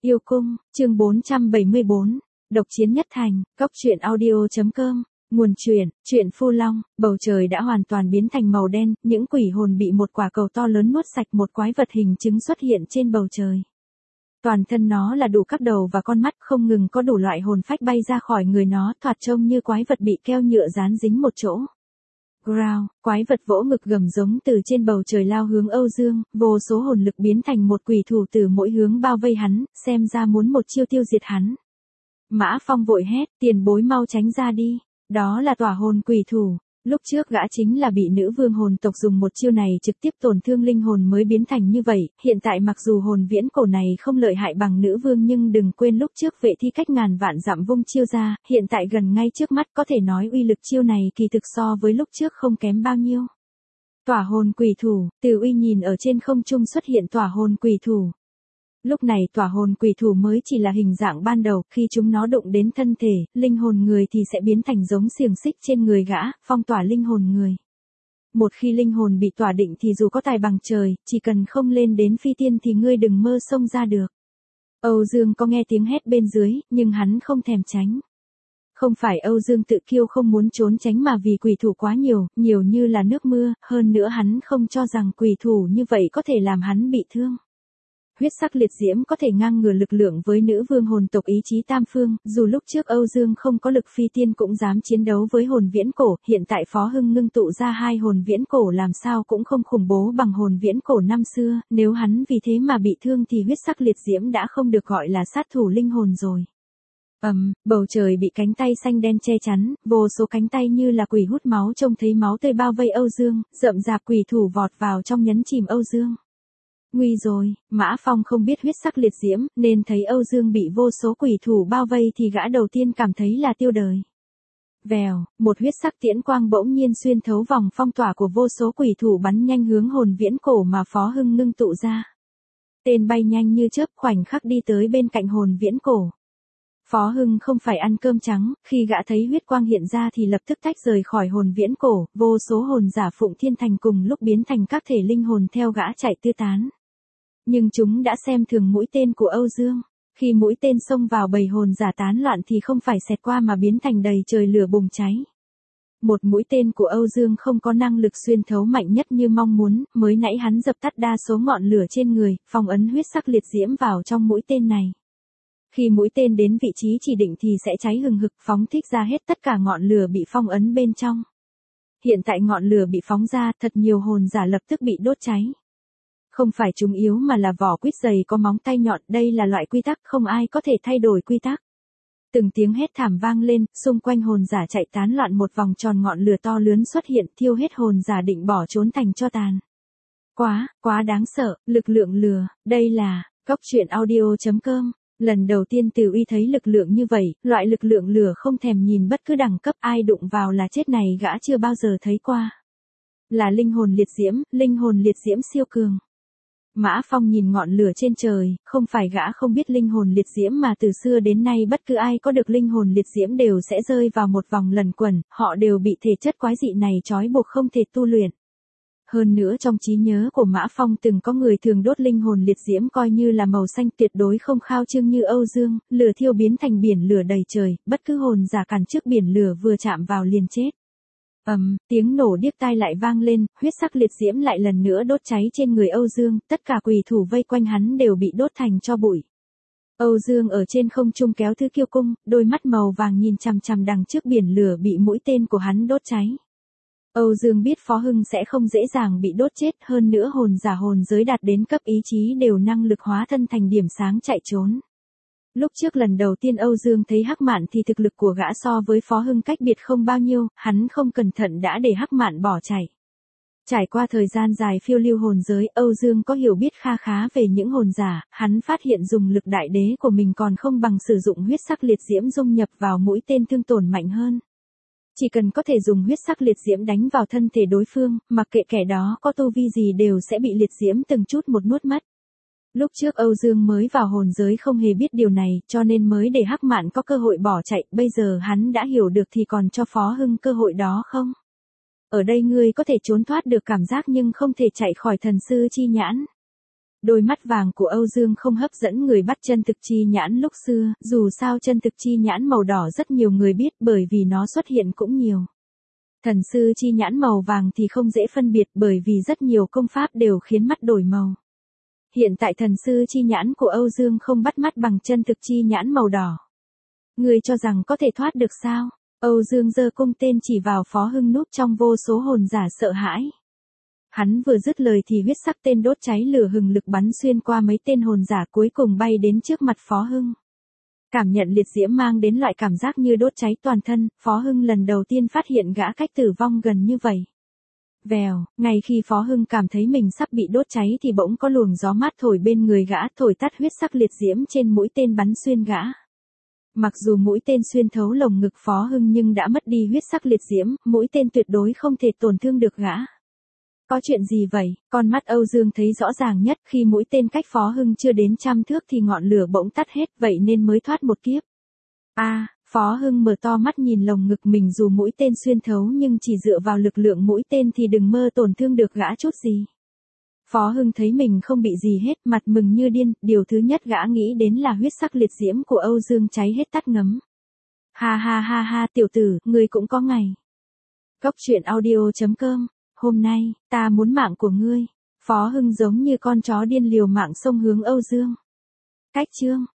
Yêu cung, chương 474, độc chiến nhất thành, cốc truyện audio.com, nguồn truyện Phu Long, bầu trời đã hoàn toàn biến thành màu đen, những quỷ hồn bị một quả cầu to lớn nuốt sạch, một quái vật hình trứng xuất hiện trên bầu trời. Toàn thân nó là đủ các đầu và con mắt, không ngừng có đủ loại hồn phách bay ra khỏi người nó, thoạt trông như quái vật bị keo nhựa dán dính một chỗ. Growl, quái vật vỗ ngực gầm giống từ trên bầu trời lao hướng Âu Dương, vô số hồn lực biến thành một quỷ thủ từ mỗi hướng bao vây hắn, xem ra muốn một chiêu tiêu diệt hắn. Mã Phong vội hét, tiền bối mau tránh ra đi, đó là tỏa hồn quỷ thủ. Lúc trước gã chính là bị nữ vương hồn tộc dùng một chiêu này trực tiếp tổn thương linh hồn mới biến thành như vậy, hiện tại mặc dù hồn viễn cổ này không lợi hại bằng nữ vương nhưng đừng quên lúc trước vệ thi cách ngàn vạn dặm vung chiêu ra, hiện tại gần ngay trước mắt có thể nói uy lực chiêu này kỳ thực so với lúc trước không kém bao nhiêu. Tỏa hồn quỷ thủ, Từ Uy nhìn ở trên không trung xuất hiện tỏa hồn quỷ thủ. Lúc này tỏa hồn quỷ thủ mới chỉ là hình dạng ban đầu, khi chúng nó đụng đến thân thể, linh hồn người thì sẽ biến thành giống xiềng xích trên người gã, phong tỏa linh hồn người. Một khi linh hồn bị tỏa định thì dù có tài bằng trời, chỉ cần không lên đến phi tiên thì ngươi đừng mơ xông ra được. Âu Dương có nghe tiếng hét bên dưới, nhưng hắn không thèm tránh. Không phải Âu Dương tự kiêu không muốn trốn tránh mà vì quỷ thủ quá nhiều, nhiều như là nước mưa, hơn nữa hắn không cho rằng quỷ thủ như vậy có thể làm hắn bị thương. Huyết sắc liệt diễm có thể ngang ngửa lực lượng với nữ vương hồn tộc ý chí tam phương, dù lúc trước Âu Dương không có lực phi tiên cũng dám chiến đấu với hồn viễn cổ, hiện tại Phó Hưng ngưng tụ ra hai hồn viễn cổ làm sao cũng không khủng bố bằng hồn viễn cổ năm xưa, nếu hắn vì thế mà bị thương thì huyết sắc liệt diễm đã không được gọi là sát thủ linh hồn rồi. Bầu trời bị cánh tay xanh đen che chắn, vô số cánh tay như là quỷ hút máu trông thấy máu tươi bao vây Âu Dương, rậm rạp quỷ thủ vọt vào trong nhấn chìm Âu Dương. Nguy rồi, Mã Phong không biết huyết sắc liệt diễm, nên thấy Âu Dương bị vô số quỷ thủ bao vây thì gã đầu tiên cảm thấy là tiêu đời. Vèo, một huyết sắc tiễn quang bỗng nhiên xuyên thấu vòng phong tỏa của vô số quỷ thủ bắn nhanh hướng hồn viễn cổ mà Phó Hưng ngưng tụ ra. Tên bay nhanh như chớp khoảnh khắc đi tới bên cạnh hồn viễn cổ. Phó Hưng không phải ăn cơm trắng, khi gã thấy huyết quang hiện ra thì lập tức tách rời khỏi hồn viễn cổ, vô số hồn giả Phụng Thiên Thành cùng lúc biến thành các thể linh hồn theo gã chạy tứ tán. Nhưng chúng đã xem thường mũi tên của Âu Dương. Khi mũi tên xông vào bầy hồn giả tán loạn thì không phải xẹt qua mà biến thành đầy trời lửa bùng cháy. Một mũi tên của Âu Dương không có năng lực xuyên thấu mạnh nhất như mong muốn, mới nãy hắn dập tắt đa số ngọn lửa trên người, phong ấn huyết sắc liệt diễm vào trong mũi tên này. Khi mũi tên đến vị trí chỉ định thì sẽ cháy hừng hực, phóng thích ra hết tất cả ngọn lửa bị phong ấn bên trong. Hiện tại ngọn lửa bị phóng ra, thật nhiều hồn giả lập tức bị đốt cháy. Không phải chúng yếu mà là vỏ quýt dày có móng tay nhọn, đây là loại quy tắc không ai có thể thay đổi quy tắc. Từng tiếng hét thảm vang lên, xung quanh hồn giả chạy tán loạn, một vòng tròn ngọn lửa to lớn xuất hiện, thiêu hết hồn giả định bỏ trốn thành tro tàn. Quá đáng sợ, lực lượng lửa, đây là, cốc truyện audio.com. Lần đầu tiên Từ Uy thấy lực lượng như vậy, loại lực lượng lửa không thèm nhìn bất cứ đẳng cấp ai đụng vào là chết này gã chưa bao giờ thấy qua. Là linh hồn liệt diễm siêu cường. Mã Phong nhìn ngọn lửa trên trời, không phải gã không biết linh hồn liệt diễm mà từ xưa đến nay bất cứ ai có được linh hồn liệt diễm đều sẽ rơi vào một vòng luẩn quẩn, họ đều bị thể chất quái dị này trói buộc không thể tu luyện. Hơn nữa trong trí nhớ của Mã Phong từng có người thường đốt linh hồn liệt diễm coi như là màu xanh, tuyệt đối không khao trương như Âu Dương, lửa thiêu biến thành biển lửa đầy trời, bất cứ hồn giả cản trước biển lửa vừa chạm vào liền chết. Tiếng nổ điếc tai lại vang lên, huyết sắc liệt diễm lại lần nữa đốt cháy trên người Âu Dương, tất cả quỷ thủ vây quanh hắn đều bị đốt thành tro bụi. Âu Dương ở trên không trung kéo thứ kiêu cung, đôi mắt màu vàng nhìn chằm chằm đằng trước biển lửa bị mũi tên của hắn đốt cháy. Âu Dương biết Phó Hưng sẽ không dễ dàng bị đốt chết, hơn nữa hồn giả hồn giới đạt đến cấp ý chí đều năng lực hóa thân thành điểm sáng chạy trốn. Lúc trước lần đầu tiên Âu Dương thấy Hắc Mạn thì thực lực của gã so với Phó Hưng cách biệt không bao nhiêu, hắn không cẩn thận đã để Hắc Mạn bỏ chạy. Trải qua thời gian dài phiêu lưu hồn giới, Âu Dương có hiểu biết kha khá về những hồn giả, hắn phát hiện dùng lực đại đế của mình còn không bằng sử dụng huyết sắc liệt diễm dung nhập vào mũi tên thương tổn mạnh hơn. Chỉ cần có thể dùng huyết sắc liệt diễm đánh vào thân thể đối phương, mặc kệ kẻ đó có tu vi gì đều sẽ bị liệt diễm từng chút một nuốt mất. Lúc trước Âu Dương mới vào hồn giới không hề biết điều này, cho nên mới để Hắc Mạn có cơ hội bỏ chạy, bây giờ hắn đã hiểu được thì còn cho Phó Hưng cơ hội đó không? Ở đây ngươi có thể trốn thoát được cảm giác nhưng không thể chạy khỏi thần sư chi nhãn. Đôi mắt vàng của Âu Dương không hấp dẫn người bắt chân thực chi nhãn lúc xưa, dù sao chân thực chi nhãn màu đỏ rất nhiều người biết bởi vì nó xuất hiện cũng nhiều. Thần sư chi nhãn màu vàng thì không dễ phân biệt bởi vì rất nhiều công pháp đều khiến mắt đổi màu. Hiện tại thần sư chi nhãn của Âu Dương không bắt mắt bằng chân thực chi nhãn màu đỏ. Ngươi cho rằng có thể thoát được sao? Âu Dương giơ cung tên chỉ vào Phó Hưng núp trong vô số hồn giả sợ hãi. Hắn vừa dứt lời thì huyết sắc tên đốt cháy lửa hừng lực bắn xuyên qua mấy tên hồn giả cuối cùng bay đến trước mặt Phó Hưng. Cảm nhận liệt diễm mang đến loại cảm giác như đốt cháy toàn thân, Phó Hưng lần đầu tiên phát hiện gã cách tử vong gần như vậy. Vèo, ngay khi Phó Hưng cảm thấy mình sắp bị đốt cháy thì bỗng có luồng gió mát thổi bên người gã thổi tắt huyết sắc liệt diễm trên mũi tên bắn xuyên gã. Mặc dù mũi tên xuyên thấu lồng ngực Phó Hưng nhưng đã mất đi huyết sắc liệt diễm, mũi tên tuyệt đối không thể tổn thương được gã. Có chuyện gì vậy? Con mắt Âu Dương thấy rõ ràng nhất khi mũi tên cách Phó Hưng chưa đến 100 thước thì ngọn lửa bỗng tắt hết vậy nên mới thoát một kiếp. Phó Hưng mở to mắt nhìn lồng ngực mình dù mũi tên xuyên thấu nhưng chỉ dựa vào lực lượng mũi tên thì đừng mơ tổn thương được gã chút gì. Phó Hưng thấy mình không bị gì hết, mặt mừng như điên, điều thứ nhất gã nghĩ đến là huyết sắc liệt diễm của Âu Dương cháy hết tắt ngấm. Ha ha ha ha tiểu tử, ngươi cũng có ngày. Cốc truyện audio.com, hôm nay, ta muốn mạng của ngươi. Phó Hưng giống như con chó điên liều mạng xông hướng Âu Dương. Cách chương